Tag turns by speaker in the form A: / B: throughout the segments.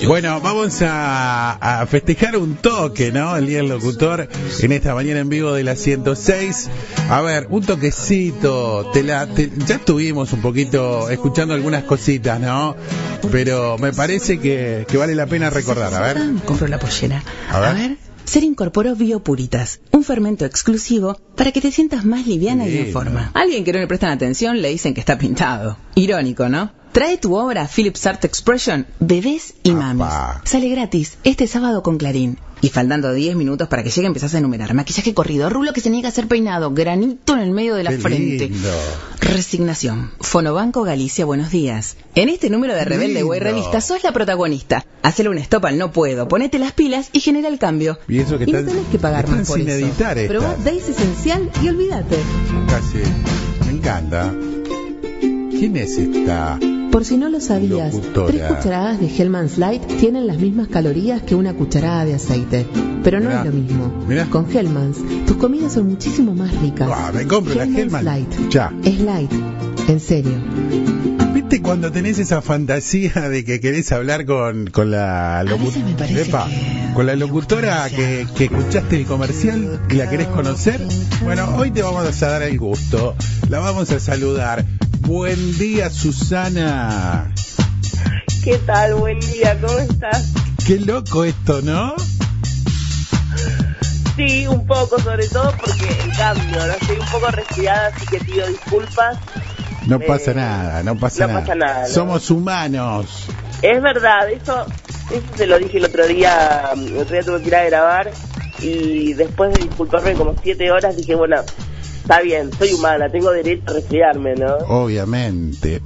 A: Bueno, vamos a festejar un toque, ¿no? El Día del Locutor en esta mañana en vivo de la 106. A ver, un toquecito. Ya estuvimos un poquito escuchando algunas cositas, ¿no? Pero me parece que vale la pena recordar. A ver.
B: Compro la pollera.
A: A ver.
B: Ser incorporó Biopuritas, un fermento exclusivo para que te sientas más liviana y en forma. Alguien que no le prestan atención le dicen que está pintado. Irónico, ¿no? Trae tu obra Philips Art Expression, Bebés y Mamis. Sale gratis este sábado con Clarín. Y faltando 10 minutos para que llegue empezás a enumerar. Maquillaje corrido, rulo que se niega a ser peinado, granito en el medio de la frente.
A: Lindo.
B: Resignación. Fonobanco Galicia, buenos días. En este número de Rebelde Güey Revista sos la protagonista. Hacele un stop al no puedo, ponete las pilas y genera el cambio.
A: Y eso que
C: no tenés que pagar más por
A: sin
C: eso.
A: editar.
C: Probá Days Esencial y olvídate.
A: Casi. Me encanta. ¿Quién es esta?
C: Por si no lo sabías,
A: locutora?
C: 3 cucharadas de Hellmann's Light tienen las mismas calorías que una cucharada de aceite. Pero no
A: Mirá,
C: es lo mismo.
A: mirá.
C: Con Hellmann's, tus comidas son muchísimo más ricas.
A: Me compro la Hellmann's
C: Light.
A: Ya.
C: Es light. En serio.
A: ¿Viste cuando tenés esa fantasía de que querés hablar con la
B: veces me parece
A: con la locutora que escuchaste el comercial y la querés conocer? Bueno, hoy te vamos a dar el gusto. La vamos a saludar. Buen día, Susana.
D: ¿Qué tal? Buen día, ¿cómo estás?
A: Qué loco esto, ¿no?
D: Sí, un poco, sobre todo porque el cambio, ¿no? Estoy un poco resfriada, así que pido disculpas.
A: No pasa nada, no pasa nada.
D: ¿no?
A: Somos humanos.
D: Es verdad, eso se lo dije el otro día tuve que ir a grabar y después de disculparme como 7 horas dije, bueno, está bien, soy humana, tengo derecho a resfriarme, ¿no?
A: Obviamente.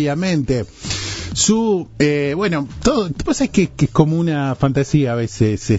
A: Bueno, todo, vos sabés que es como una fantasía a veces,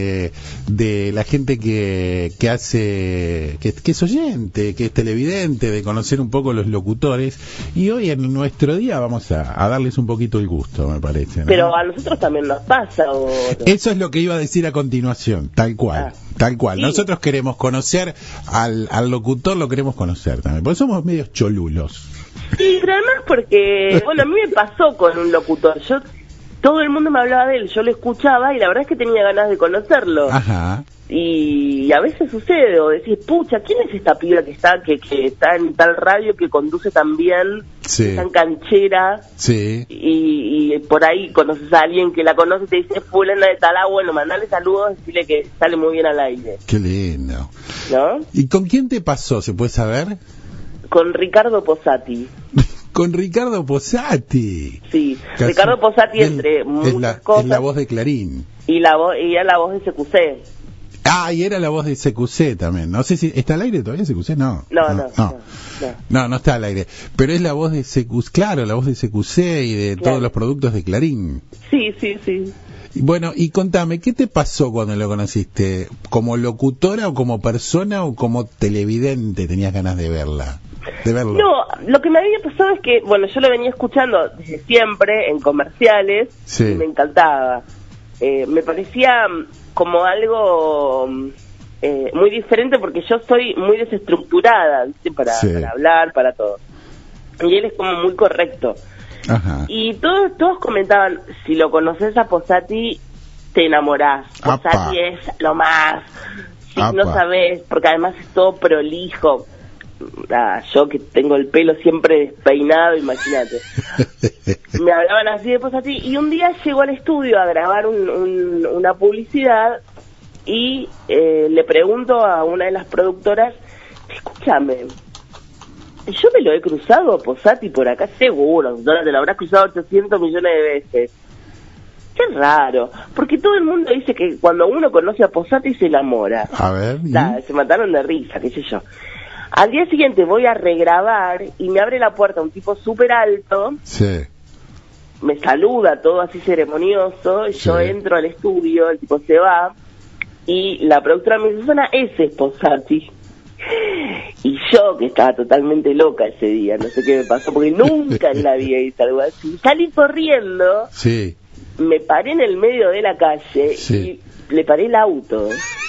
A: de la gente que hace, que es oyente, que es televidente, de conocer un poco los locutores, y hoy en nuestro día vamos a darles un poquito el gusto, me parece, ¿no?
D: Pero a nosotros también nos pasa, ¿o?
A: Eso es lo que iba a decir a continuación, tal cual.
D: Sí.
A: Nosotros queremos conocer al locutor, lo queremos conocer también, porque somos medios cholulos.
D: Sí, pero además porque, bueno, a mí me pasó con un locutor. Todo el mundo me hablaba de él, yo lo escuchaba y la verdad es que tenía ganas de conocerlo.
A: Ajá.
D: Y a veces sucede, o decís, pucha, ¿quién es esta piba que está en tal radio, que conduce tan bien,
A: Sí.
D: que es tan canchera?
A: Sí.
D: Y por ahí conoces a alguien que la conoce y te dice, fulana de tal, bueno, mandale saludos, decirle que sale muy bien al aire,
A: Qué lindo.
D: ¿no?
A: ¿Y con quién te pasó, se puede saber?
D: Con Ricardo Posati.
A: Con Ricardo Posati.
D: Sí,
A: Casi-
D: Ricardo Posati, entre muchas cosas.
A: Es la voz de Clarín.
D: Y era la voz de CQC.
A: Ah, y era la voz de CQC también. No sé si está al aire todavía CQC, no. No está al aire. Pero es la voz de CQC, claro, la voz de CQC y de todos los productos de Clarín.
D: Sí.
A: Bueno, y contame, ¿qué te pasó cuando lo conociste? ¿Como locutora o como persona o como televidente tenías ganas de verla? De verlo.
D: No, lo que me había pasado es que, bueno, yo lo venía escuchando desde siempre en comerciales
A: Sí.
D: y me encantaba. Me parecía como algo muy diferente porque yo soy muy desestructurada, ¿viste? Para hablar, para todo. Y él es como muy correcto.
A: Ajá.
D: Y todos comentaban, si lo conoces a Posati, te enamorás. Posati es lo más. Si no sabés, porque además es todo prolijo. Yo que tengo el pelo siempre despeinado, imagínate. Me hablaban así de Posati y un día llegó al estudio a grabar una publicidad y le pregunto a una de las productoras, escúchame, yo me lo he cruzado a Posati por acá seguro, te lo habrás cruzado 800 millones de veces. Qué raro, porque todo el mundo dice que cuando uno conoce a Posati se enamora.
A: A ver.
D: Se mataron de risa, qué sé yo. Al día siguiente voy a regrabar y me abre la puerta un tipo súper alto.
A: Sí.
D: Me saluda todo así ceremonioso.
A: Sí.
D: Yo entro al estudio, el tipo se va y la productora me dice, Susana, ese es Posati. Y yo, que estaba totalmente loca ese día, no sé qué me pasó, porque nunca en la vida hice algo así. Salí corriendo,
A: Sí.
D: me paré en el medio de la calle y le paré el auto.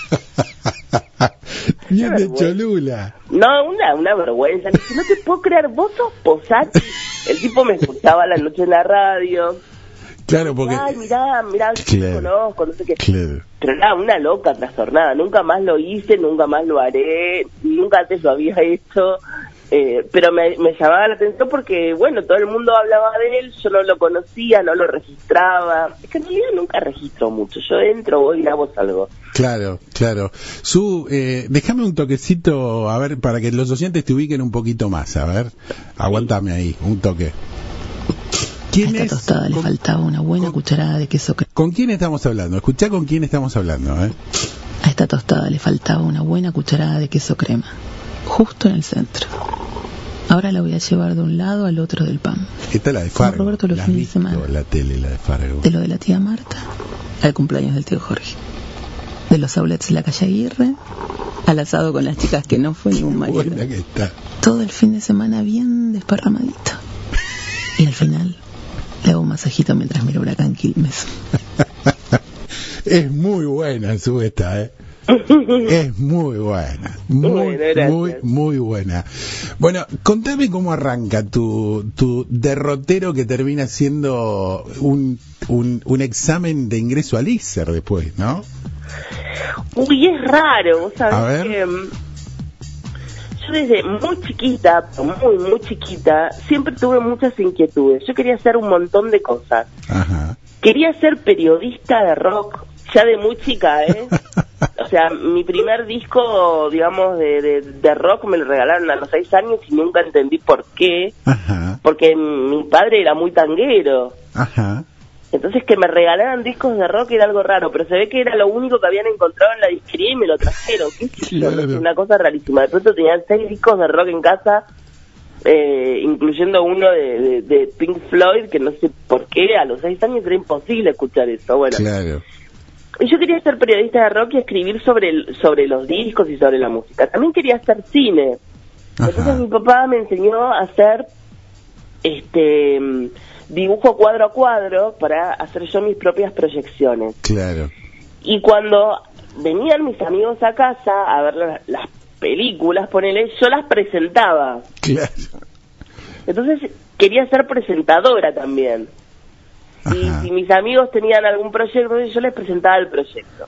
A: Bien de Cholula.
D: No, una vergüenza. Le dije, no te puedo creer, vos sos Posati. El tipo me escuchaba a la noche en la radio.
A: Claro, porque...
D: Ay, mirá, yo te conozco, no sé qué. Claro. Pero nada, una loca trastornada. Nunca más lo hice, nunca más lo haré, nunca antes lo había hecho. Pero me llamaba la atención porque, bueno, todo el mundo hablaba de él, yo no lo conocía, no lo registraba. Es que en realidad nunca registro mucho. Yo entro, voy y grabo algo.
A: Claro. Déjame un toquecito, a ver, para que los oyentes te ubiquen un poquito más. A ver, aguántame ahí, un toque.
C: A esta tostada le faltaba una buena cucharada de queso crema.
A: ¿Con quién estamos hablando? Escuchá con quién estamos hablando,
C: A esta tostada le faltaba una buena cucharada de queso crema, justo en el centro. Ahora la voy a llevar de un lado al otro del pan.
A: Esta es la de Fargo.
C: Como Roberto los fines de semana.
A: La tele, la de Fargo.
C: De lo de la tía Marta, al cumpleaños del tío Jorge. De los outlets de la calle Aguirre, al asado con las chicas que no fue ningún marido.
A: Buena que está.
C: Todo el fin de semana bien desparramadito. Y al final le hago un masajito mientras miro Huracán Quilmes.
A: Es muy buena esta, Es muy buena. Muy buena. Bueno, contame cómo arranca tu derrotero que termina siendo un examen de ingreso al ISER después, ¿no?
D: Uy, es raro, vos sabés que yo desde muy chiquita, muy chiquita, siempre tuve muchas inquietudes. Yo quería hacer un montón de cosas. Ajá. Quería ser periodista de rock, ya de muy chica, O sea, mi primer disco, digamos, de rock me lo regalaron a los 6 años y nunca entendí por qué. Ajá. Porque mi padre era muy tanguero. Ajá. Entonces que me regalaran discos de rock era algo raro, pero se ve que era lo único que habían encontrado en la disquería y me lo trajeron. ¿Qué sé yo? Claro. Una cosa rarísima. De pronto tenían 6 discos de rock en casa, incluyendo uno de Pink Floyd, que no sé por qué, a los 6 años era imposible escuchar eso. Bueno. Claro. Y yo quería ser periodista de rock y escribir sobre los discos y sobre la música. También quería hacer cine. Ajá. Entonces mi papá me enseñó a hacer dibujo cuadro a cuadro para hacer yo mis propias proyecciones. Claro. Y cuando venían mis amigos a casa a ver las películas, yo las presentaba. Claro. Entonces quería ser presentadora también. Ajá. Y si mis amigos tenían algún proyecto, yo les presentaba el proyecto.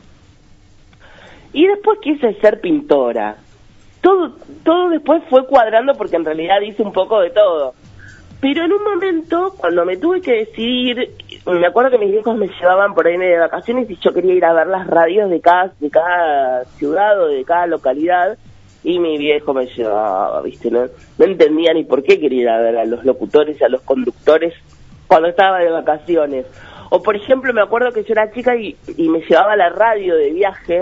D: Y después quise ser pintora. Todo después fue cuadrando porque en realidad hice un poco de todo. Pero en un momento, cuando me tuve que decidir, me acuerdo que mis viejos me llevaban por ahí de vacaciones y yo quería ir a ver las radios de cada ciudad o de cada localidad, y mi viejo me llevaba, ¿viste? No entendía ni por qué quería ir a ver a los locutores y a los conductores cuando estaba de vacaciones. O por ejemplo, me acuerdo que yo era chica y me llevaba a la radio de viaje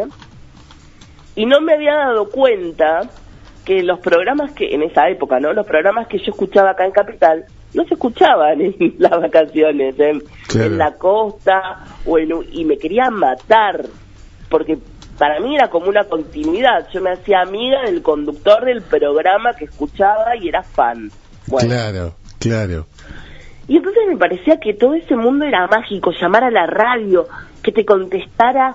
D: y no me había dado cuenta que los programas que, en esa época, ¿no? Los programas que yo escuchaba acá en Capital no se escuchaban en las vacaciones, claro, en la costa, y me querían matar, porque para mí era como una continuidad. Yo me hacía amiga del conductor del programa que escuchaba y era fan. Bueno. Claro. Y entonces me parecía que todo ese mundo era mágico, llamar a la radio, que te contestara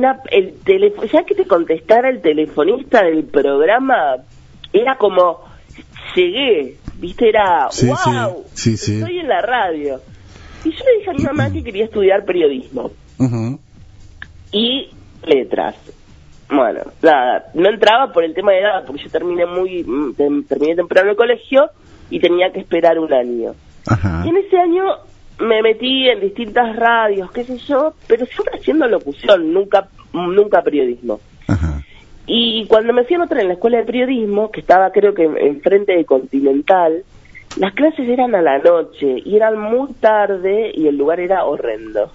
D: ya que te contestara el telefonista del programa, era como, llegué, ¿viste? Era, sí, wow, sí. Estoy en la radio. Y yo le dije a mi mamá que quería estudiar periodismo. Uh-huh. Y letras. Bueno, nada, no entraba por el tema de edad, porque yo terminé temprano el colegio y tenía que esperar un año. Ajá. Y en ese año me metí en distintas radios, qué sé yo, pero siempre haciendo locución, nunca periodismo. Ajá. Y cuando me fui a anotar en la escuela de periodismo, que estaba creo que enfrente de Continental, las clases eran a la noche y eran muy tarde y el lugar era horrendo.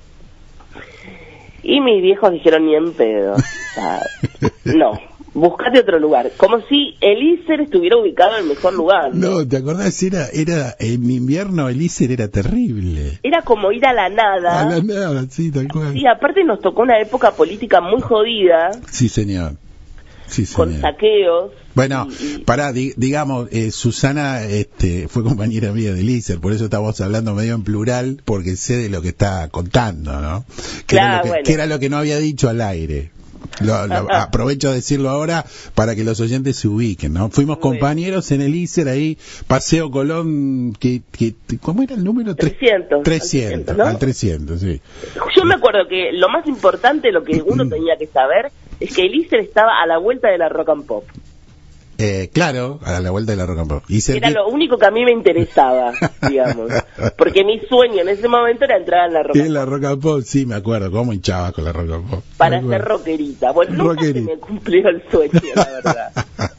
D: Y mis viejos dijeron, ni en pedo. O sea, no, buscate otro lugar. Como si el ISER estuviera ubicado en el mejor lugar.
A: No, ¿te acordás? Era en invierno el ISER era terrible.
D: Era como ir a la nada.
A: A la nada, sí, tal cual.
D: Sí, aparte nos tocó una época política muy jodida.
A: Sí, señor.
D: Con saqueos.
A: Bueno, digamos, Susana fue compañera mía del ISER, por eso estamos hablando medio en plural, porque sé de lo que está contando, ¿no? Que era lo que no había dicho al aire. Aprovecho a decirlo ahora para que los oyentes se ubiquen, ¿no? Fuimos compañeros en el ISER ahí, Paseo Colón, ¿cómo era el número? 300, ¿no? Al 300, sí.
D: Yo me acuerdo que lo más importante, lo que uno tenía que saber, es que el ISER estaba a la vuelta de la Rock and Pop.
A: Claro, a la vuelta de la Rock and Pop.
D: Era lo único que a mí me interesaba, digamos. Porque mi sueño en ese momento era entrar en la Rock and Pop.
A: En la Rock and Pop, sí, me acuerdo. ¿Cómo hinchabas con la Rock and Pop?
D: Para ser rockerita. Bueno, nunca se me cumplió el sueño, la verdad.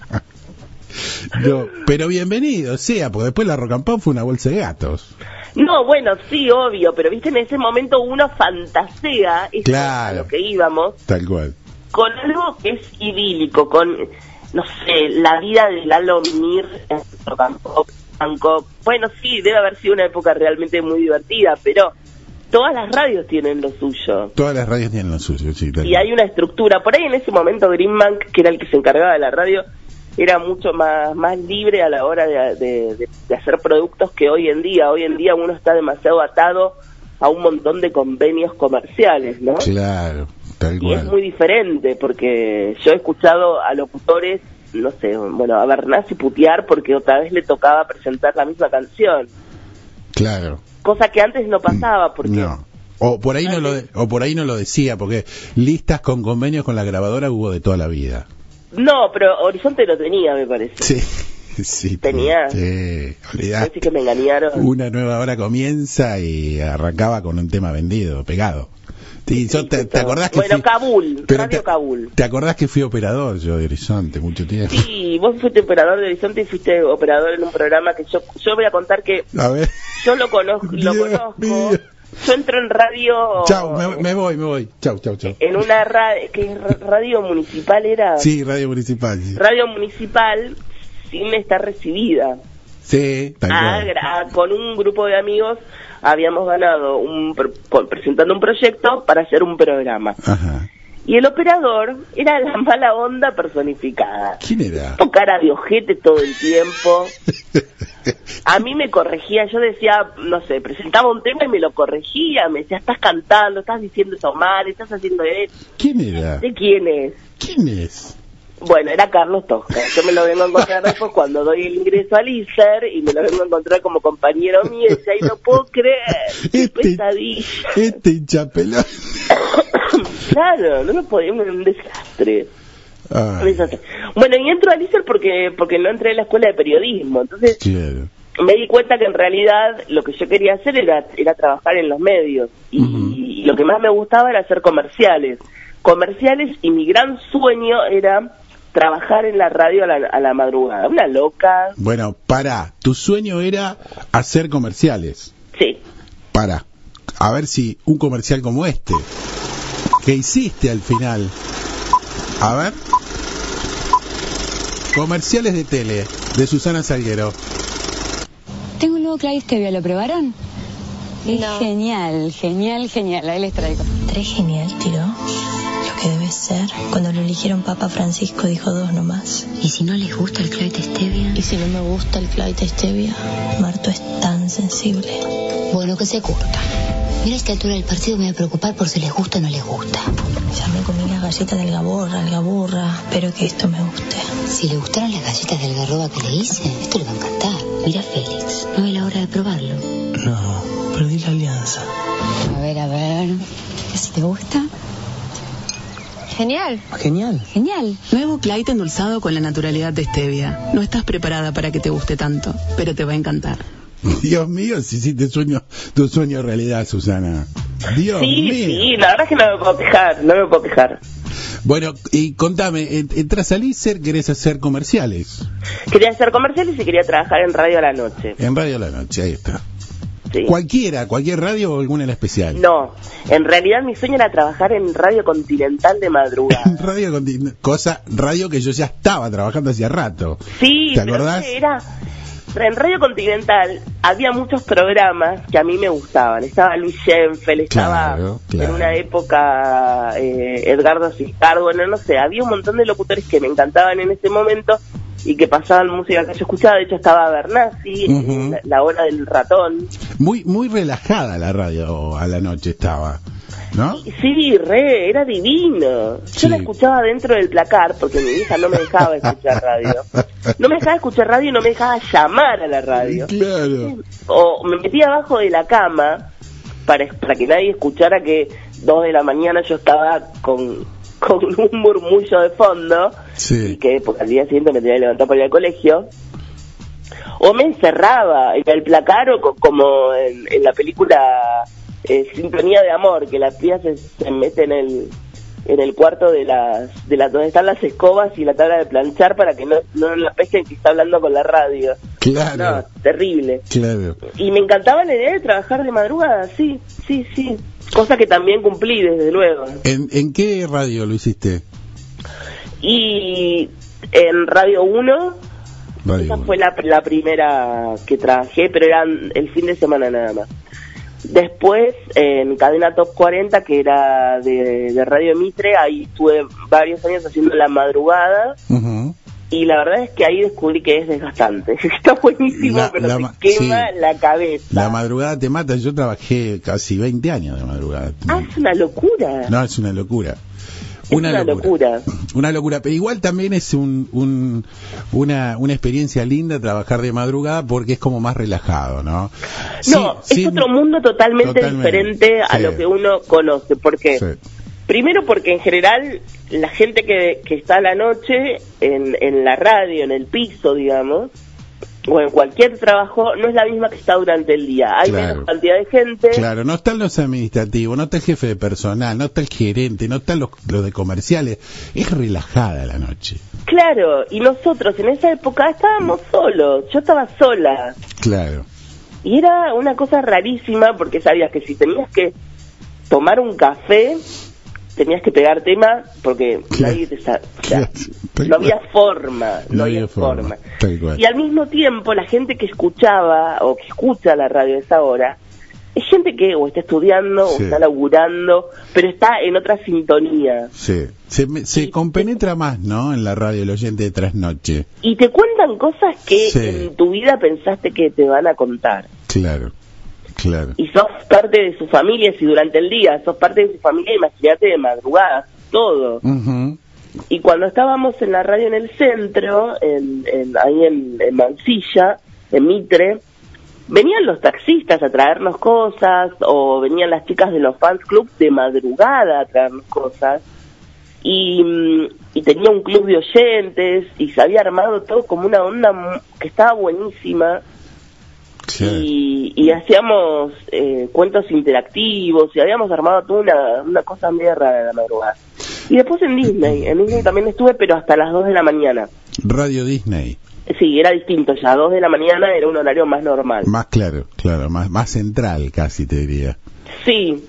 A: No, pero bienvenido sea, porque después la Rock and Pop fue una bolsa de gatos.
D: No, bueno, sí, obvio, pero viste, en ese momento uno fantasea a lo que íbamos.
A: Tal cual.
D: Con algo que es idílico, con... no sé, la vida de Lalo Mir en Bangkok. Bueno, sí, debe haber sido una época realmente muy divertida, pero todas las radios tienen lo suyo.
A: Todas las radios tienen lo suyo, sí.
D: Y hay una estructura. Por ahí en ese momento Greenbank, que era el que se encargaba de la radio, era mucho más libre a la hora de hacer productos que hoy en día. Hoy en día uno está demasiado atado a un montón de convenios comerciales, ¿no?
A: Claro.
D: Y es muy diferente, porque yo he escuchado a locutores, no sé, bueno, a Bernasi putear porque otra vez le tocaba presentar la misma canción.
A: Claro.
D: Cosa que antes no pasaba, porque...
A: No. O por ahí no lo decía, porque listas con convenios con la grabadora hubo de toda la vida.
D: No, pero Horizonte lo tenía, me parece.
A: Sí.
D: Tenía.
A: Sí, olvidate.
D: Así que me engañaron.
A: Una nueva hora comienza y arrancaba con un tema vendido, pegado. Sí, ¿te acordás que
D: bueno, Kabul, Radio Kabul.
A: ¿Te acordás que fui operador yo de Horizonte mucho tiempo?
D: Sí, vos fuiste operador de Horizonte y fuiste operador en un programa que yo voy a contar que...
A: A ver.
D: Yo lo conozco. Mío. Yo entro en radio...
A: Chau, me voy. Chau.
D: En una radio municipal era...
A: Sí, radio municipal. Sí.
D: Radio municipal sin estar recibida.
A: Sí, tal cual.
D: Con un grupo de amigos habíamos ganado presentando un proyecto para hacer un programa.
A: Ajá.
D: Y el operador era la mala onda personificada.
A: ¿Quién era?
D: Cara de ojete todo el tiempo. A mí me corregía, yo decía, no sé, presentaba un tema y me lo corregía, me decía, estás cantando, estás diciendo eso mal, estás haciendo eso.
A: ¿Quién era?
D: ¿De quién es?
A: ¿Quién es?
D: Bueno, era Carlos Tosca. Yo me lo vengo a encontrar después cuando doy el ingreso al ISER y me lo vengo a encontrar como compañero mío y decía, ay, no puedo creer, pesadilla.
A: Hinchapelón.
D: Claro, no lo podía, un desastre. Bueno, y entro al ISER porque no entré en la escuela de periodismo, entonces me di cuenta que en realidad lo que yo quería hacer era trabajar en los medios y lo que más me gustaba era hacer comerciales y mi gran sueño era trabajar en la radio a la madrugada. Una loca.
A: Bueno, tu sueño era hacer comerciales.
D: Sí.
A: A ver si un comercial como este que hiciste al final. A ver. Comerciales de tele, de Susana Salguero.
E: Tengo un nuevo Clyde Stevia, ¿lo probaron? Es
F: no.
E: Genial, ahí les traigo.
F: 3 genial, tiró. Lo que debe ser. Cuando lo eligieron Papa Francisco dijo 2 nomás.
E: ¿Y si no les gusta el Clyde Stevia?
F: Y si no me gusta el Clyde Stevia, Marto es tan sensible.
E: Bueno, que se curta. Mira, a esta altura del partido me voy a preocupar por si les gusta o no les gusta.
F: Ya me comí las galletas del Algaborra, espero que esto me guste.
E: Si le gustaron las galletas del Algarroba que le hice, esto le va a encantar. Mira, Félix, no es la hora de probarlo.
F: No, perdí la alianza.
E: A ver, ¿si te gusta?
F: Genial.
B: Nuevo Clyde endulzado con la naturalidad de stevia. No estás preparada para que te guste tanto, pero te va a encantar.
A: Dios mío, si hiciste tu sueño realidad, Susana. Dios mío.
D: Sí, la verdad es que no me puedo quejar.
A: Bueno, y contame, entras al ISER, ¿querés hacer comerciales?
D: Quería hacer comerciales y quería trabajar en Radio a la Noche.
A: En Radio a la Noche, ahí está.
D: Sí.
A: ¿Cualquier radio o alguna en especial?
D: No, en realidad mi sueño era trabajar en Radio Continental de madrugada.
A: Radio que yo ya estaba trabajando hacía rato.
D: Sí,
A: ¿te acordás?
D: En Radio Continental había muchos programas que a mí me gustaban. Estaba Luis Schenfeld, estaba en una época Edgardo Ciscardo, bueno, no sé, había un montón de locutores que me encantaban en ese momento y que pasaban música que yo escuchaba. De hecho estaba Bernasi, la hora del ratón.
A: Muy relajada la radio a la noche estaba. ¿no?
D: Sí, era divino. Yo la escuchaba dentro del placar, porque mi hija no me dejaba escuchar radio. No me dejaba escuchar radio y no me dejaba llamar a la radio.
A: Claro.
D: O me metía abajo de la cama para que nadie escuchara que 2 de la mañana yo estaba con un murmullo de fondo, y que al día siguiente me tenía que levantar para ir al colegio. O me encerraba en el placar, o como en la película Sintonía de Amor, que la tía se mete en el cuarto de las donde están las escobas y la tabla de planchar para que no la pesquen que está hablando con la radio.
A: Claro.
D: No, terrible.
A: Claro.
D: Y me encantaba la idea de trabajar de madrugada, sí. Cosa que también cumplí, desde luego.
A: ¿En qué radio lo hiciste?
D: Y en Radio 1. Esa fue la primera que trabajé, pero era el fin de semana nada más. Después, en Cadena Top 40, que era de Radio Mitre, ahí estuve varios años haciendo la madrugada. Uh-huh. Y la verdad es que ahí descubrí que es desgastante. Está buenísimo, pero te quema la cabeza.
A: La madrugada te mata. Yo trabajé casi 20 años de madrugada.
D: Es una locura.
A: No, es una locura. Una locura, pero igual también es una experiencia linda trabajar de madrugada, porque es como más relajado, ¿no?
D: Es otro mundo totalmente diferente a lo que uno conoce. ¿Por qué? Sí. Primero porque en general la gente que está a la noche en la radio, en el piso, digamos, o en cualquier trabajo, no es la misma que está durante el día. Hay menos cantidad de gente.
A: Claro, no están los administrativos, no está el jefe de personal, no está el gerente, no están los de comerciales. Es relajada la noche.
D: Claro, y nosotros en esa época estábamos solos. Yo estaba sola.
A: Claro.
D: Y era una cosa rarísima, porque sabías que si tenías que tomar un café, tenías que pegar tema, porque nadie te sabe. O sea, no había forma. Y al mismo tiempo, la gente que escuchaba o que escucha la radio a esa hora es gente que o está estudiando o está laburando, pero está en otra sintonía.
A: Sí, se compenetra más, ¿no? En la radio el oyente de trasnoche.
D: Y te cuentan cosas que en tu vida pensaste que te van a contar.
A: Claro.
D: Y sos parte de su familia, si durante el día sos parte de su familia, imagínate de madrugada, todo. Uh-huh. Y cuando estábamos en la radio en el centro, ahí en Mansilla, en Mitre, venían los taxistas a traernos cosas, o venían las chicas de los fans club de madrugada a traernos cosas, y tenía un club de oyentes, y se había armado todo como una onda que estaba buenísima. Sí. Y hacíamos cuentos interactivos, y habíamos armado toda una cosa media rara de la madrugada. Y después en Disney también estuve, pero hasta las 2 de la mañana.
A: Radio Disney.
D: Sí, era distinto ya, 2 de la mañana era un horario más normal.
A: Más claro, más central casi te diría.
D: Sí.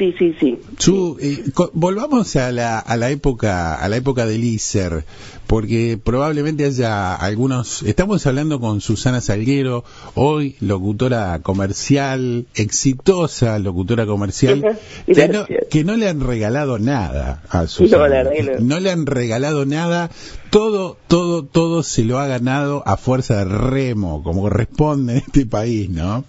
A: Volvamos a la época del ISER, porque probablemente haya algunos. Estamos hablando con Susana Salguero, hoy locutora comercial, exitosa locutora comercial, que no le han regalado nada a Susana. No le han regalado nada. Todo se lo ha ganado a fuerza de remo, como corresponde en este país, ¿no?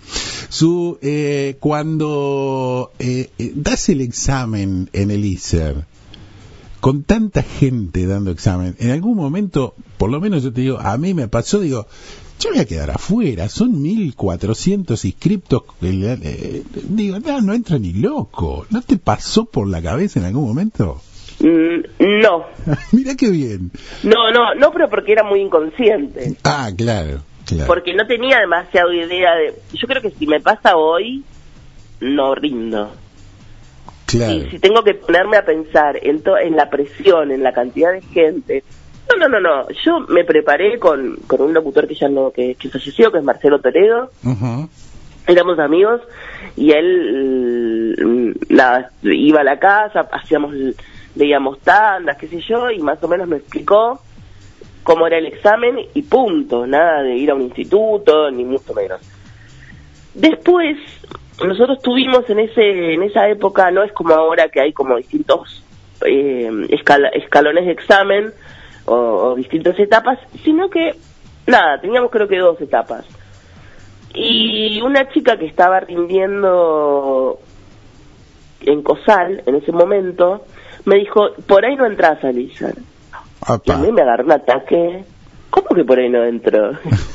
A: Cuando das el examen en el ISER, con tanta gente dando examen, en algún momento, por lo menos yo te digo, a mí me pasó, digo, yo voy a quedar afuera, son 1.400 inscriptos, digo, no entro ni loco. ¿No te pasó por la cabeza en algún momento?
D: No.
A: Mirá qué bien.
D: No, pero porque era muy inconsciente.
A: Ah, claro.
D: Porque no tenía demasiado idea de. Yo creo que si me pasa hoy, no rindo.
A: Claro.
D: Y si tengo que ponerme a pensar en la presión, en la cantidad de gente. No. Yo me preparé con un locutor que ya no, que falleció, que es Marcelo Toledo. Uh-huh. Éramos amigos y él iba a la casa, leíamos tandas, qué sé yo, y más o menos me explicó cómo era el examen y punto, nada de ir a un instituto, ni mucho menos. Después, nosotros tuvimos en esa época, no es como ahora que hay como distintos escalones de examen o distintas etapas, sino que, teníamos creo que 2 etapas. Y una chica que estaba rindiendo en COSAL, en ese momento, me dijo, por ahí no entras a Lizard. Y a mí me agarró un ataque. ¿Cómo que por ahí no entro?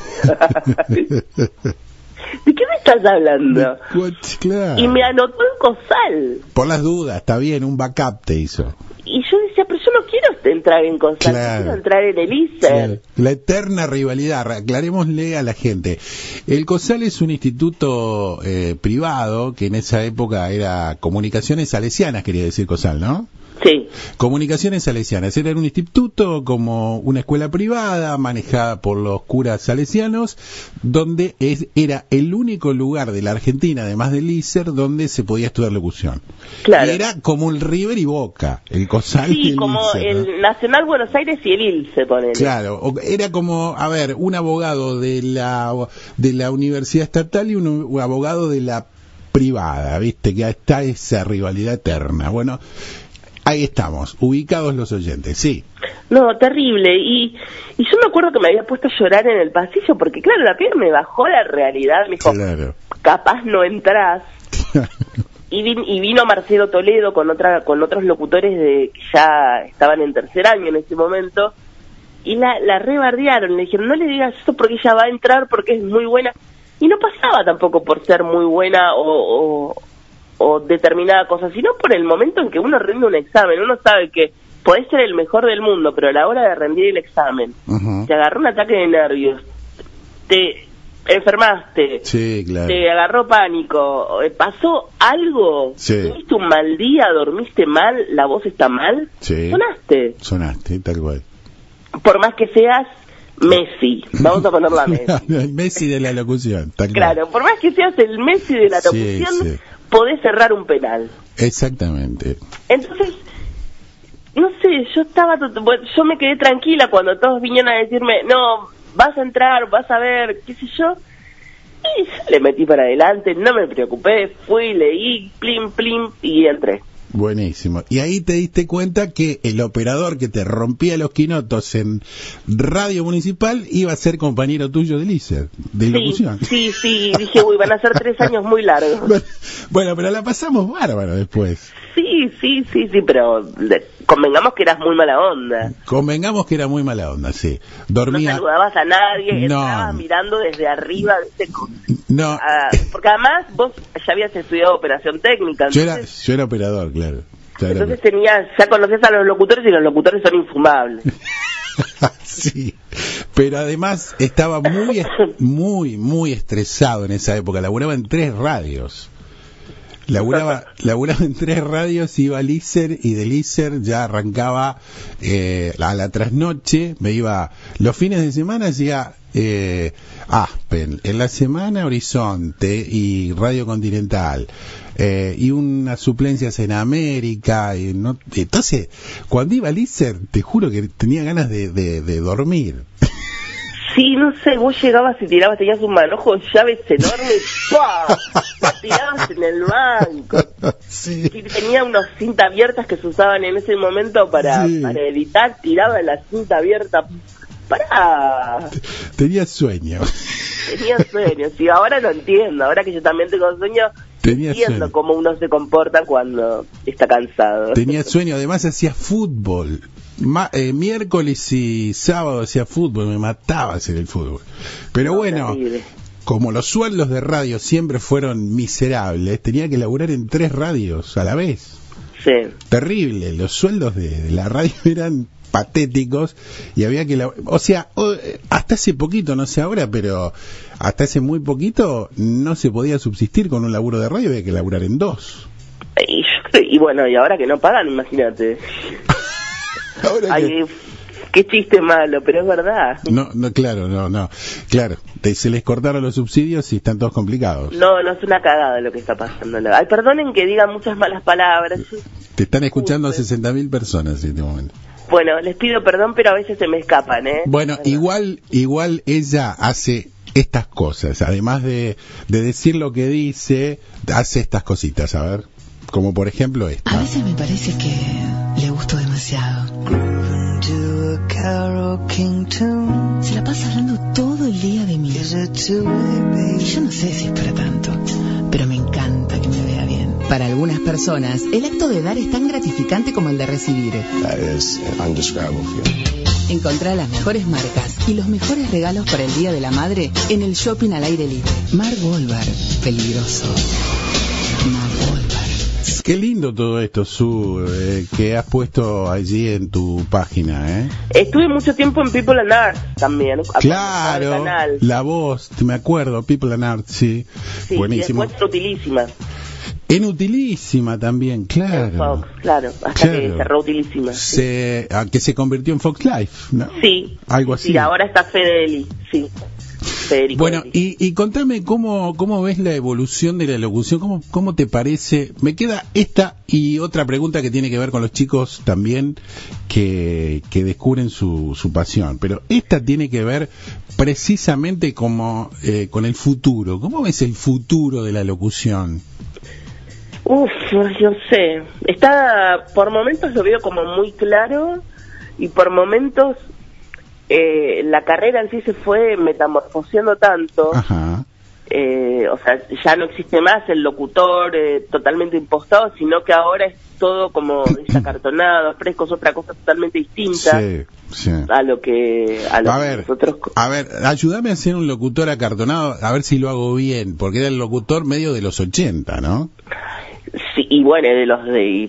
D: ¿De qué me estás hablando?
A: Claro.
D: Y me anotó en COSAL.
A: Por las dudas, está bien, un backup te hizo.
D: Y yo decía, pero yo no quiero entrar en COSAL, quiero entrar en el ISER.
A: Claro. La eterna rivalidad, aclarémosle a la gente. El COSAL es un instituto privado que en esa época era Comunicaciones Salesianas, quería decir COSAL, ¿no?
D: Sí.
A: Comunicaciones Salesianas. Era un instituto como una escuela privada manejada por los curas salesianos, donde era el único lugar de la Argentina, además del ISER, donde se podía estudiar locución.
D: Claro.
A: Y era como el River y Boca, el COSAL y el
D: como
A: ISER, ¿no?
D: el Nacional Buenos Aires y el ILSE, ponele.
A: Claro, era como, a ver, un abogado de la Universidad Estatal y un abogado de la privada, ¿viste? Que está esa rivalidad eterna. Bueno, ahí estamos, ubicados los oyentes, sí.
D: No, terrible. Y yo me acuerdo que me había puesto a llorar en el pasillo, porque claro, la piel me bajó la realidad, me dijo,
A: claro,
D: capaz no entrás. Y vino Marcelo Toledo con otros locutores que ya estaban en tercer año en ese momento, y la rebardearon, le dijeron, no le digas eso porque ella va a entrar porque es muy buena. Y no pasaba tampoco por ser muy buena o determinada cosa, sino por el momento en que uno rinde un examen. Uno sabe que podés ser el mejor del mundo, pero a la hora de rendir el examen, te agarró un ataque de nervios, te enfermaste,
A: sí, claro,
D: te agarró pánico, pasó algo, tuviste un mal día, dormiste mal, la voz está mal,
A: sí, sonaste, tal cual.
D: Por más que seas Messi, vamos a ponerla Messi.
A: El Messi de la locución, tal
D: claro, por más que seas el Messi de la locución, podés cerrar un penal.
A: Exactamente.
D: Entonces, no sé, yo me quedé tranquila cuando todos vinieron a decirme, no, vas a entrar, vas a ver, qué sé yo, y yo le metí para adelante, no me preocupé, fui, leí, plim, y entré.
A: Buenísimo. Y ahí te diste cuenta que el operador que te rompía los quinotos en Radio Municipal iba a ser compañero tuyo del ISER, de locución.
D: Sí, dije, uy, van a ser 3 años muy largos.
A: Bueno, pero la pasamos bárbaro después.
D: Sí, pero convengamos que eras muy mala onda.
A: Convengamos que era muy mala onda, sí. Dormía...
D: No saludabas a nadie, estabas mirando desde arriba, ¿viste?
A: No.
D: Porque además vos ya habías estudiado operación técnica. Entonces,
A: yo era operador, claro.
D: Entonces ya conocés a los locutores y los locutores son infumables.
A: Sí, pero además estaba muy estresado en esa época. Laburaba en 3 radios. Laburaba en 3 radios, iba al ISER y del ISER ya arrancaba a la trasnoche, me iba los fines de semana, hacía Aspen, en la semana Horizonte y Radio Continental, y unas suplencias en América, entonces cuando iba al ISER te juro que tenía ganas de dormir.
D: Sí, no sé, vos llegabas y tirabas, tenías un manojo de llaves enorme, ¡pah! Tirabas en el banco.
A: Sí.
D: Y tenía unas cintas abiertas que se usaban en ese momento para editar, tiraba la cinta abierta. ¡Pará!
A: Tenía sueño.
D: Sí, ahora lo entiendo, ahora que yo también tengo sueño, entiendo cómo uno se comporta cuando está cansado.
A: Tenía sueño, además hacía fútbol. Miércoles y sábado hacía fútbol, me mataba hacer el fútbol. Pero bueno, como los sueldos de radio siempre fueron miserables, tenía que laburar en 3 radios a la vez.
D: Sí.
A: Terrible, los sueldos de la radio eran patéticos y había que hasta hace poquito, no sé ahora, pero hasta hace muy poquito no se podía subsistir con un laburo de radio, había que laburar en 2.
D: Y bueno, y ahora que no pagan, imagínate. Ay, qué chiste malo, pero es verdad.
A: Claro, se les cortaron los subsidios y están todos complicados.
D: No es una cagada lo que está pasando. Ay, perdonen que diga muchas malas palabras.
A: Te están escuchando 60.000 personas en este momento.
D: Bueno, les pido perdón, pero a veces se me escapan, ¿eh?
A: Bueno, igual ella hace estas cosas, además de decir lo que dice, hace estas cositas, a ver, como por ejemplo esta.
C: A veces me parece que le gusto demasiado. Se la pasa hablando todo el día de mí. Y yo no sé si es para tanto, pero me encanta que me vea bien.
B: Para algunas personas, el acto de dar es tan gratificante como el de recibir. Encontrá las mejores marcas y los mejores regalos para el Día de la Madre en el shopping al aire libre. Mark Wahlberg, peligroso. Mark Wahlberg.
A: Qué lindo todo esto, Su, que has puesto allí en tu página, ¿eh?
D: Estuve mucho tiempo en People and Art también.
A: Claro, La Voz, me acuerdo, People and Art, sí. Buenísimo.
D: Y después Utilísima.
A: En Utilísima también, claro.
D: En Fox, claro, hasta que cerró Utilísima.
A: Que se convirtió en Fox Life, ¿no?
D: Sí.
A: Algo así.
D: Sí, ahora está Fedeli, sí. Federico.
A: Bueno, y contame cómo ves la evolución de la locución, cómo te parece. Me queda esta y otra pregunta que tiene que ver con los chicos también que descubren su pasión, pero esta tiene que ver precisamente como con el futuro. ¿Cómo ves el futuro de la locución?
D: Yo sé. Por momentos lo veo como muy claro y por momentos la carrera en sí se fue metamorfoseando tanto.
A: Ajá.
D: O sea, ya no existe más el locutor totalmente impostado, sino que ahora es todo como desacartonado, fresco, es otra cosa totalmente distinta a lo que nosotros.
A: A ver, ayúdame a ser un locutor acartonado, a ver si lo hago bien, porque era el locutor medio de los 80, ¿no?
D: Sí, y bueno, de los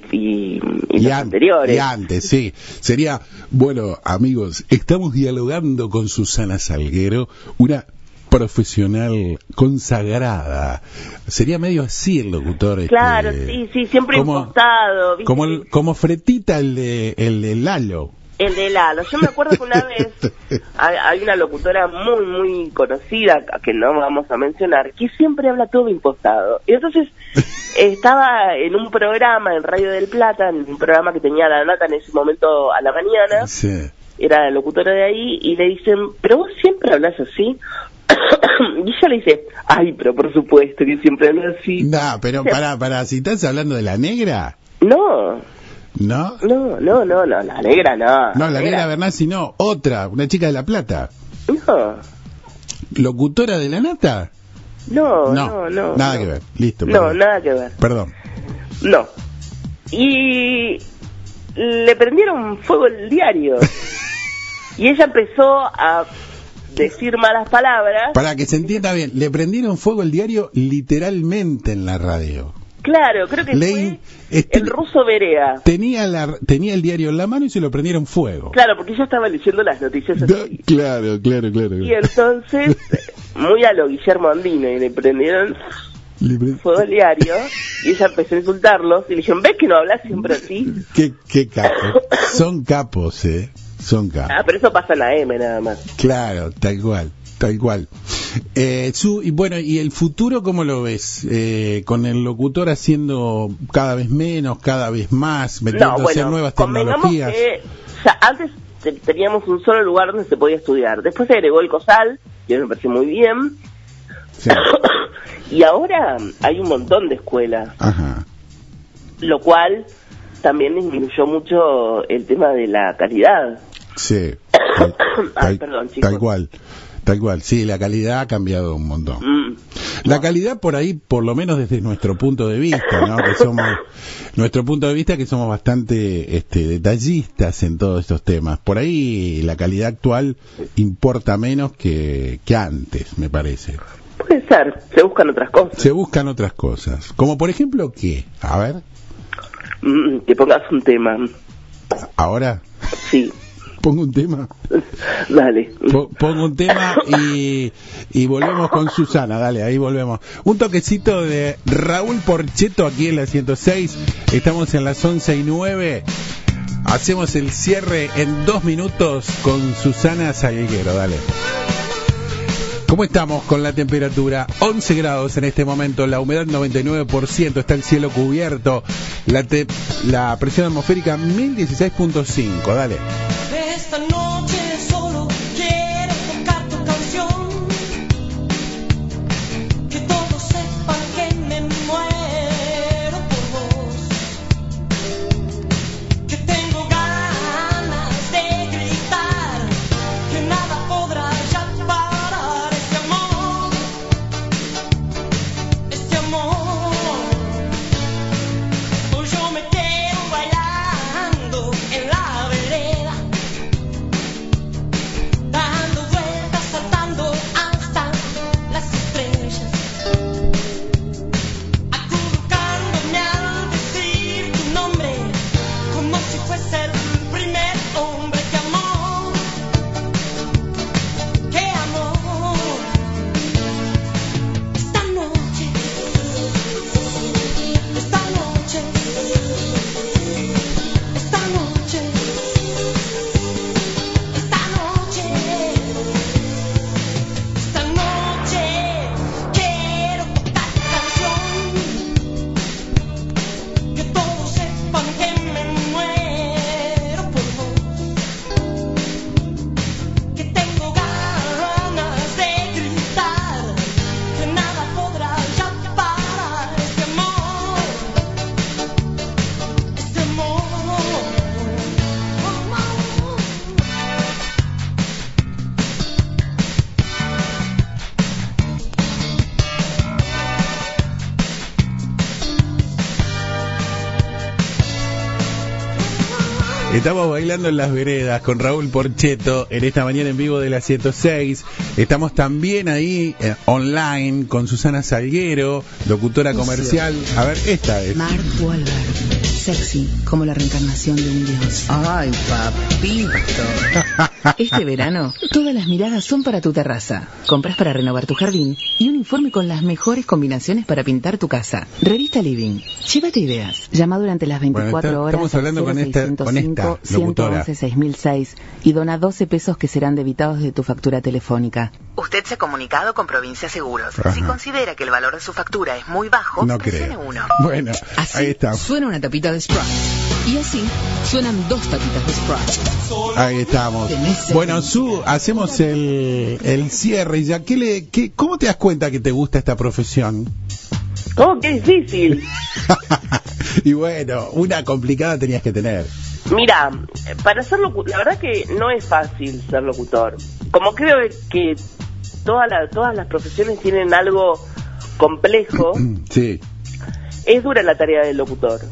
D: los anteriores.
A: Y antes, sí. Sería, bueno, amigos, estamos dialogando con Susana Salguero, una profesional consagrada. Sería medio así el locutor.
D: Claro, sí, siempre impostado. ¿Viste?
A: Como Fretita el de Lalo.
D: El de Lalo. Yo me acuerdo que una vez hay una locutora muy, muy conocida, que no vamos a mencionar, que siempre habla todo impostado. Y entonces estaba en un programa en Radio del Plata, en un programa que tenía la Nata en ese momento a la mañana.
A: Sí.
D: Era la locutora de ahí, y le dicen, ¿pero vos siempre hablas así? Y ella le dice, ay, pero por supuesto que siempre hablo así.
A: No, pero para, si estás hablando de la negra.
D: No.
A: ¿No?
D: No, la negra no.
A: No, la negra Bernal, sino otra, una chica de La Plata.
D: No.
A: ¿Locutora de la Nata?
D: No.
A: Nada que ver, listo.
D: No, nada que ver.
A: Perdón.
D: No. Y le prendieron fuego el diario. Y ella empezó a decir malas palabras.
A: Para que se entienda bien, le prendieron fuego el diario literalmente en la radio.
D: Claro, creo que fue el ruso Berea.
A: Tenía el diario en la mano y se lo prendieron fuego.
D: Claro, porque ella estaba leyendo las noticias así.
A: Claro.
D: Y entonces, muy a lo Guillermo Andino, y le prendieron fuego al diario, y ella empezó a insultarlos, y le dijeron, ¿ves que no hablas siempre así?
A: Qué capos. Son capos, son capos.
D: Pero eso pasa en la M nada más.
A: Claro, tal cual. Y bueno, ¿y el futuro cómo lo ves? Con el locutor haciendo cada vez menos, cada vez más, metiéndose en nuevas tecnologías.
D: Antes teníamos un solo lugar donde se podía estudiar. Después se agregó el COSAL, y eso me pareció muy bien. Sí. Y ahora hay un montón de escuelas. Ajá. Lo cual también disminuyó mucho el tema de la calidad.
A: Sí.
D: Perdón, chicos.
A: Tal cual, sí, la calidad ha cambiado un montón. La calidad por ahí, por lo menos desde nuestro punto de vista, ¿no? Que somos bastante detallistas en todos estos temas. Por ahí la calidad actual importa menos que antes, me parece.
D: Puede ser, se buscan otras cosas.
A: Como por ejemplo, ¿qué? A ver.
D: Que pongas un tema.
A: ¿Ahora?
D: Sí.
A: ¿Pongo un tema?
D: Dale.
A: Pongo un tema y volvemos con Susana. Dale, ahí volvemos. Un toquecito de Raúl Porchetto aquí en la 106. Estamos en las 11:09. Hacemos el cierre en 2 minutos con Susana Salguero. Dale. ¿Cómo estamos con la temperatura? 11 grados en este momento, la humedad 99%, está el cielo cubierto, la presión atmosférica 1016.5, dale.
G: Esta noche solo quiero tocar tu canción, que todos sepan que me muero por vos, que tengo ganas de gritar, que nada podrá ya parar este amor,
A: Estamos bailando en las veredas con Raúl Porchetto en esta mañana en vivo de la 106. Estamos también ahí online con Susana Salguero, locutora comercial. A ver, esta es
B: Mark Wahlberg, sexy como la reencarnación de un dios.
C: Ay, papito.
B: Este verano, todas las miradas son para tu terraza. Compras para renovar tu jardín y un informe con las mejores combinaciones para pintar tu casa. Revista Living. Llévate ideas. Llama durante las 24 horas.
A: Estamos hablando con esta locutora.
B: 111-6006 y dona 12 pesos que serán debitados de tu factura telefónica. Usted se ha comunicado con Provincia Seguros.
A: Ajá.
B: Si considera que el valor de su factura es muy bajo,
A: No
B: presione
A: creo.
B: 1.
A: Bueno,
B: Así
A: ahí está.
B: suena una tapita de Sprite. Y así suenan 2 tapitas de Sprite.
A: Ahí estamos. Bueno, Su, hacemos el cierre y ya. ¿Cómo te das cuenta que te gusta esta profesión?
D: ¿Cómo que es difícil?
A: Y bueno, una complicada tenías que tener.
D: Mira, para ser locutor, la verdad que no es fácil ser locutor. Como creo que todas las profesiones tienen algo complejo,
A: Sí.
D: es dura la tarea del locutor.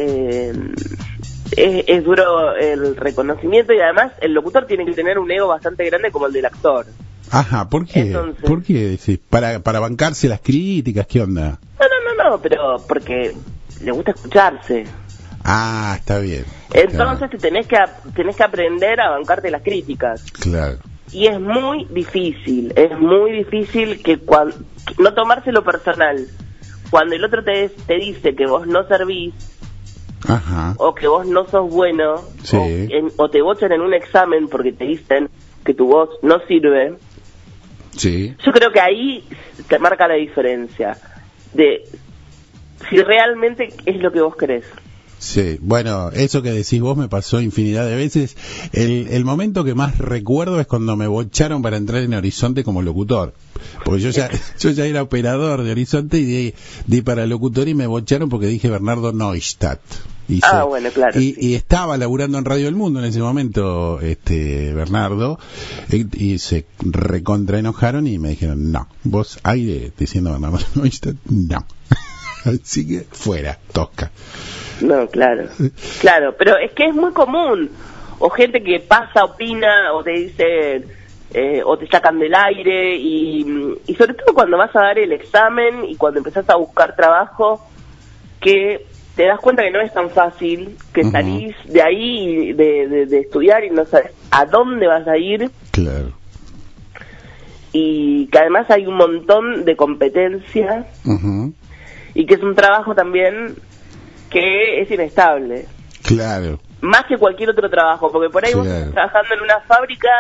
D: Es duro el reconocimiento y además el locutor tiene que tener un ego bastante grande como el del actor.
A: Ajá, ¿por qué?
D: Entonces-
A: ¿Por qué decís? ¿Para bancarse las críticas? ¿Qué onda?
D: No, pero porque le gusta escucharse.
A: Ah, está bien.
D: Entonces te tenés que aprender a bancarte las críticas.
A: Claro.
D: Y es muy difícil que no tomárselo personal. Cuando el otro te dice que vos no servís,
A: Ajá.
D: o que vos no sos bueno,
A: Sí.
D: o te bochan en un examen porque te dicen que tu voz no sirve,
A: Sí.
D: yo creo que ahí te marca la diferencia de si realmente es lo que vos querés.
A: Sí, bueno, eso que decís vos me pasó infinidad de veces. El momento que más recuerdo es cuando me bocharon para entrar en Horizonte como locutor. Porque yo ya era operador de Horizonte y di para locutor y me bocharon porque dije Bernardo Neustadt.
D: Bueno, claro.
A: Y estaba laburando en Radio El Mundo en ese momento, Bernardo, y se recontra enojaron y me dijeron, no, vos aire diciendo Bernardo Neustadt, no. Así que fuera, tosca.
D: No, claro, pero es que es muy común, o gente que pasa, opina, o te dice, o te sacan del aire, y sobre todo cuando vas a dar el examen y cuando empezás a buscar trabajo, que te das cuenta que no es tan fácil, que
A: Ujú.
D: salís de ahí, de estudiar y no sabes a dónde vas a ir,
A: Claro.
D: y que además hay un montón de competencias,
A: Ujú.
D: y que es un trabajo también que es inestable.
A: Claro.
D: Más que cualquier otro trabajo, porque por ahí vos
A: Claro.
D: estás trabajando en una fábrica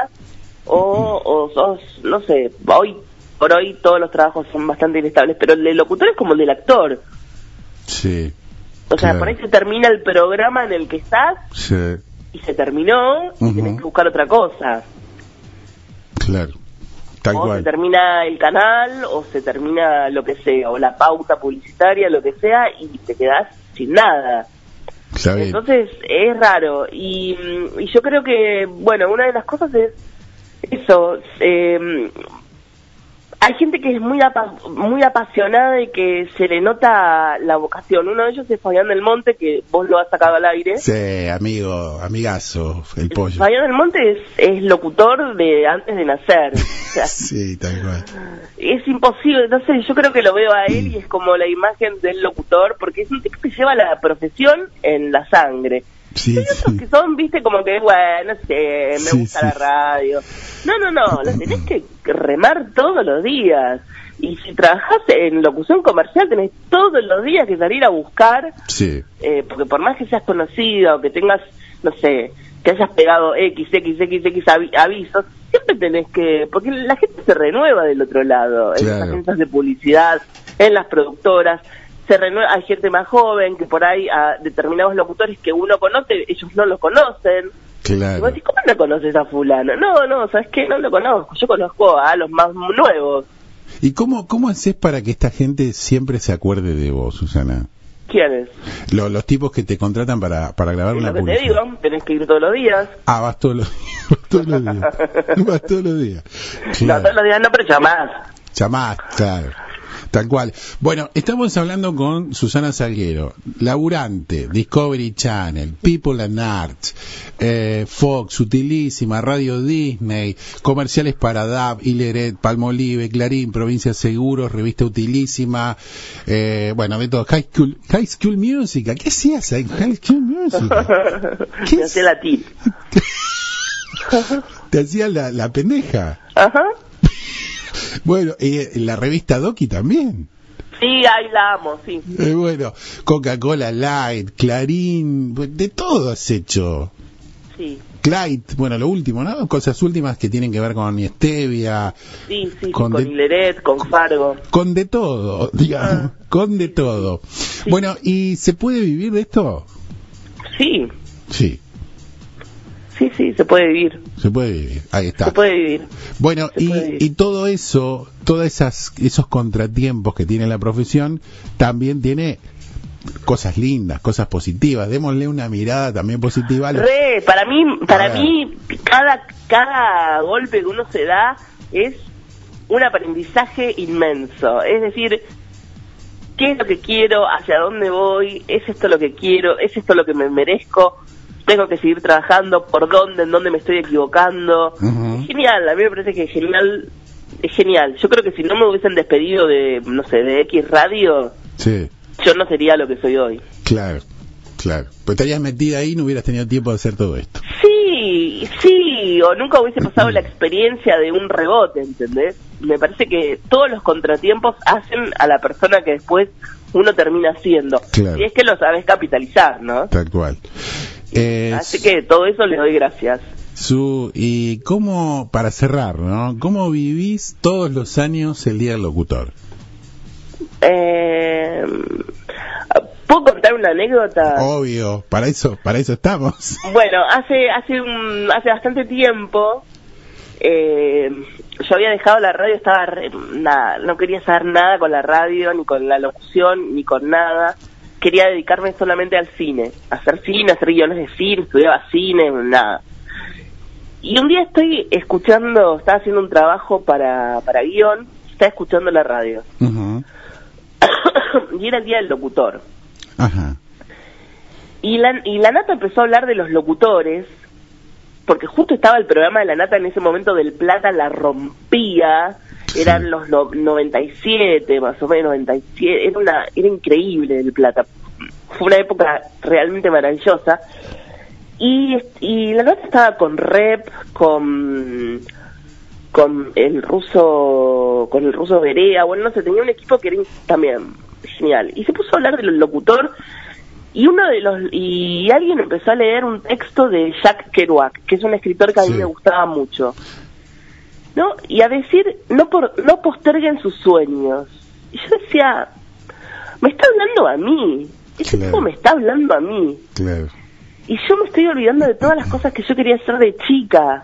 D: o sos, no sé, por hoy todos los trabajos son bastante inestables, pero el del locutor es como el del actor.
A: Sí.
D: O sea,
A: Claro.
D: por ahí se termina el programa en el que estás
A: Sí.
D: y se terminó y
A: Ujú.
D: tenés que buscar otra cosa.
A: Claro. Tal
D: O se
A: cual.
D: termina el canal, o se termina lo que sea, o la pauta publicitaria, lo que sea, y te quedás sin nada.
A: Está bien.
D: Entonces es raro y yo creo que, bueno, una de las cosas es eso. Hay gente que es muy apasionada y que se le nota la vocación. Uno de ellos es Fabián del Monte, que vos lo has sacado al aire.
A: Sí, amigazo, el pollo.
D: Fabián del Monte es locutor de antes de nacer. O sea,
A: Sí, tal cual.
D: es imposible, no sé, yo creo que lo veo a él y es como la imagen del locutor, porque es un tipo que lleva la profesión en la sangre.
A: Sí,
D: Hay otros que son, viste, como que, bueno, no sé, me
A: Sí,
D: gusta
A: sí.
D: la radio. No, lo tenés que remar todos los días. Y si trabajás en locución comercial, tenés todos los días que salir a buscar,
A: Sí.
D: porque por más que seas conocido o que tengas, no sé, que hayas pegado X avisos, siempre tenés que, porque la gente se renueva del otro lado, en las
A: Claro.
D: agencias de publicidad, en las productoras, se renueva, hay gente más joven que por ahí a determinados locutores que uno conoce, ellos no los conocen. Y
A: Claro.
D: vos decís, ¿cómo no conoces a fulano? No, ¿sabes qué? No lo conozco, yo conozco a los más nuevos.
A: ¿Y cómo haces para que esta gente siempre se acuerde de vos, Susana?
D: ¿Quiénes?
A: Los tipos que te contratan para grabar
D: Es
A: una
D: lo que te
A: publicidad.
D: digo, tenés que ir todos los días.
A: Ah, vas todos los días. Vas todos los días.
D: No,
A: Claro.
D: todos los días no, pero llamás.
A: Llamás, claro. Tal cual. Bueno, estamos hablando con Susana Salguero, laburante, Discovery Channel, People and Arts, Fox, Utilísima, Radio Disney, comerciales para DAB, Hileret, Palmolive, Clarín, Provincia Seguros, Revista Utilísima, bueno, de todo. High School Musical. ¿Qué hacías ahí? High School Musical.
D: Me hacía la tip.
A: Te hacía la pendeja.
D: Ajá.
A: Bueno, la revista Doki también.
D: Sí, ahí la amo, sí.
A: Bueno, Coca-Cola Light, Clarín, de todo has hecho.
D: Sí.
A: Clyde, bueno, lo último, ¿no? Cosas últimas que tienen que ver con Stevia.
D: Sí, con Hileret, con Fargo.
A: Con de todo, digamos, con de todo.
D: Sí.
A: Bueno, ¿y se puede vivir de esto?
D: Sí.
A: Sí.
D: Sí, se puede vivir.
A: Se puede vivir, ahí está.
D: Se puede vivir.
A: Bueno, y todo eso, todos esos contratiempos que tiene la profesión, también tiene cosas lindas, cosas positivas. Démosle una mirada también positiva.
D: Para mí, cada golpe que uno se da es un aprendizaje inmenso. Es decir, ¿qué es lo que quiero? ¿Hacia dónde voy? ¿Es esto lo que quiero? ¿Es esto lo que me merezco? Tengo que seguir trabajando, en dónde me estoy equivocando.
A: Uh-huh.
D: Es genial, a mí me parece que es genial. Yo creo que si no me hubiesen despedido de, no sé, de X Radio,
A: sí,
D: yo no sería lo que soy hoy.
A: Claro. Pues estarías metida ahí y no hubieras tenido tiempo de hacer todo esto.
D: Sí, o nunca hubiese pasado la experiencia de un rebote, ¿entendés? Me parece que todos los contratiempos hacen a la persona que después uno termina siendo.
A: Claro.
D: Y es que lo sabes capitalizar, ¿no?
A: Tal cual.
D: Así que todo eso le doy gracias.
A: Y cómo, para cerrar, ¿no? ¿Cómo vivís todos los años el Día del Locutor?
D: ¿Puedo contar una anécdota?
A: Obvio, para eso estamos.
D: Bueno, hace bastante tiempo yo había dejado la radio, no quería saber nada con la radio, ni con la locución, ni con nada. Quería dedicarme solamente al cine, hacer guiones de cine, estudiaba cine, nada. Y un día estaba haciendo un trabajo para guión, estaba escuchando la radio.
A: Uh-huh.
D: Y era el Día del Locutor.
A: Ajá.
D: Y la Nata empezó a hablar de los locutores, porque justo estaba el programa de la Nata en ese momento, del Plata la rompía. Eran los 97, más o menos, 97, era increíble el Plata. Fue una época realmente maravillosa. Y la Nata estaba con Rep, con el ruso Berea, bueno, no sé, tenía un equipo que era también genial. Y se puso a hablar del locutor, y alguien empezó a leer un texto de Jack Kerouac, que es un escritor que a mí me gustaba mucho, ¿no? Y a decir, no posterguen sus sueños. Y yo decía, me está hablando a mí, ese tipo me está hablando a mí.
A: Claro.
D: Y yo me estoy olvidando de todas las cosas que yo quería hacer de chica.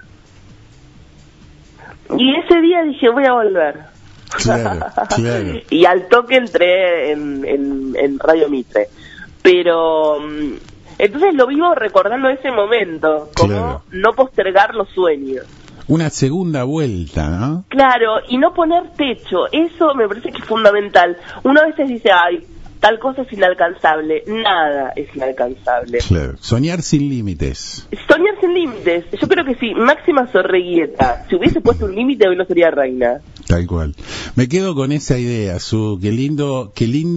D: Y ese día dije, voy a volver.
A: Claro.
D: Y al toque entré en Radio Mitre. Pero entonces lo vivo recordando ese momento, como no postergar los sueños.
A: Una segunda vuelta, ¿no?
D: Claro, y no poner techo, eso me parece que es fundamental. Uno a veces dice, ay, tal cosa es inalcanzable. Nada es inalcanzable.
A: Claro. Soñar sin límites.
D: Soñar sin límites. Yo creo que sí. Máxima Sorreguieta. Si hubiese puesto un límite, hoy no sería reina.
A: Tal cual. Me quedo con esa idea, Qué lindo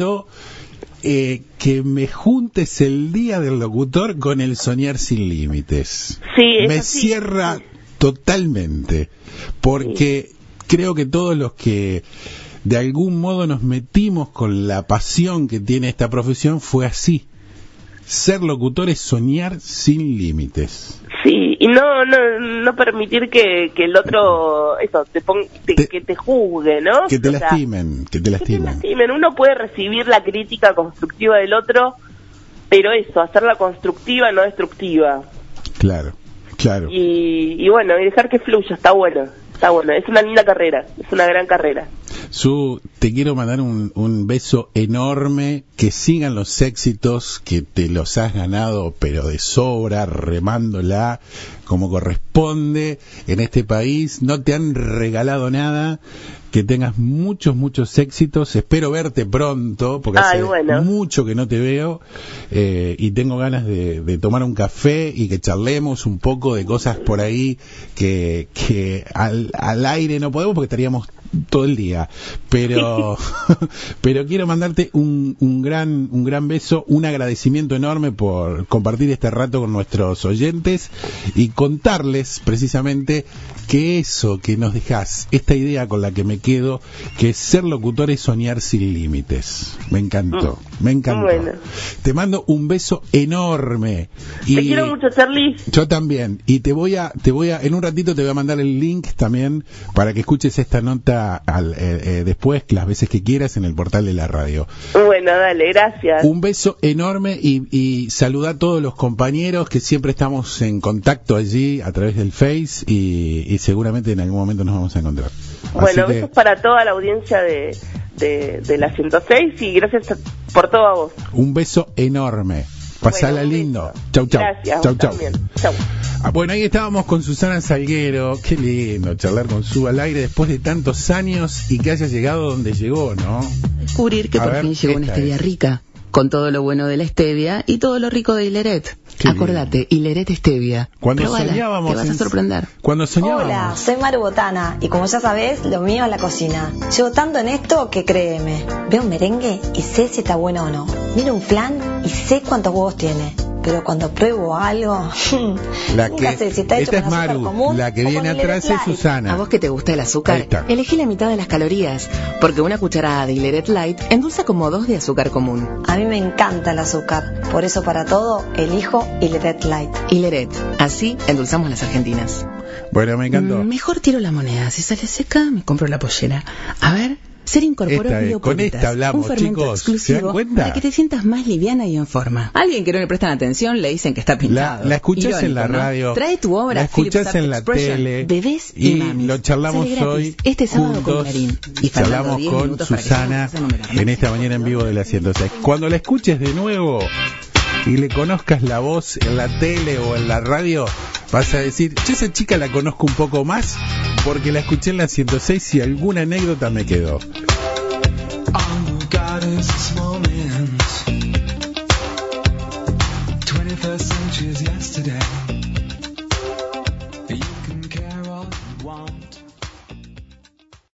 A: que me juntes el Día del Locutor con el soñar sin límites.
D: Sí,
A: me cierra totalmente. Porque creo que todos los que de algún modo nos metimos con la pasión que tiene esta profesión fue así. Ser locutor es soñar sin límites.
D: Sí, y no permitir que el otro que te juzgue, ¿no?
A: Que te lastimen.
D: Uno puede recibir la crítica constructiva del otro, pero hacerla constructiva, no destructiva.
A: Claro.
D: Y bueno, y dejar que fluya, está bueno. Es una linda carrera, es una gran carrera.
A: Te quiero mandar un beso enorme, que sigan los éxitos, que te los has ganado, pero de sobra, remándola como corresponde en este país. No te han regalado nada, que tengas muchos éxitos. Espero verte pronto, porque hace mucho que no te veo, y tengo ganas de tomar un café y que charlemos un poco de cosas por ahí que al aire no podemos porque estaríamos todo el día, pero quiero mandarte un gran beso, un agradecimiento enorme por compartir este rato con nuestros oyentes y contarles precisamente que eso que nos dejás, esta idea con la que me quedo, que ser locutor es soñar sin límites. Me encantó. Bueno. Te mando un beso enorme.
D: Te quiero mucho, Charlie.
A: Yo también. Y te voy a, en un ratito te voy a mandar el link también para que escuches esta nota después, las veces que quieras, en el portal de la radio.
D: Bueno, dale, gracias.
A: Un beso enorme y saluda a todos los compañeros que siempre estamos en contacto allí a través del Face y seguramente en algún momento nos vamos a encontrar.
D: Bueno, besos para toda la audiencia de la 106 y gracias por todo a vos.
A: Un beso enorme. Pasala lindo. Chau.
D: Gracias. Chau.
A: Bueno, ahí estábamos con Susana Salguero. Qué lindo charlar con Su al aire después de tantos años y que haya llegado donde llegó, ¿no?
B: Descubrir que por fin llegó una stevia rica, con todo lo bueno de la stevia y todo lo rico de Hileret. Acordate, Hileret Stevia.
A: Cuando
B: Próbala,
A: soñábamos,
B: te vas a sorprender.
H: Hola, soy Maru Botana y como ya sabés, lo mío es la cocina. Llevo tanto en esto que créeme, veo un merengue y sé si está bueno o no. Miro un flan y sé cuántos huevos tiene. Pero cuando pruebo algo, nunca sé si está hecho con azúcar común.
A: La que viene atrás es Susana.
B: A vos que te gusta el azúcar, elegí la mitad de las calorías, porque una cucharada de Hileret Light endulza como 2 de azúcar común.
H: A mí me encanta el azúcar, por eso para todo elijo Hileret Light.
B: Hileret, así endulzamos las argentinas.
A: Bueno, me encantó.
B: Mejor tiro la moneda, si sale seca me compro la pollera. A ver... Ser incorporó biopuritas,
A: con esta hablamos,
B: un fermento
A: chicos,
B: exclusivo
A: ¿se dan cuenta?
B: Para que te sientas más liviana y en forma. Alguien que no le prestan atención le dicen que está pintado.
A: La escuchás en la radio,
B: ¿no? Trae tu obra,
A: la escuchás en la tele,
B: Bebés
A: y
B: mamis.
A: lo charlamos hoy
B: este sábado
A: juntos,
B: con Clarín. Y
A: charlamos con Susana en esta mañana en vivo de la 106. Cuando la escuches de nuevo y le conozcas la voz en la tele o en la radio, vas a decir, yo esa chica la conozco un poco más porque la escuché en la 106 y alguna anécdota me quedó.
G: All you got is this moment.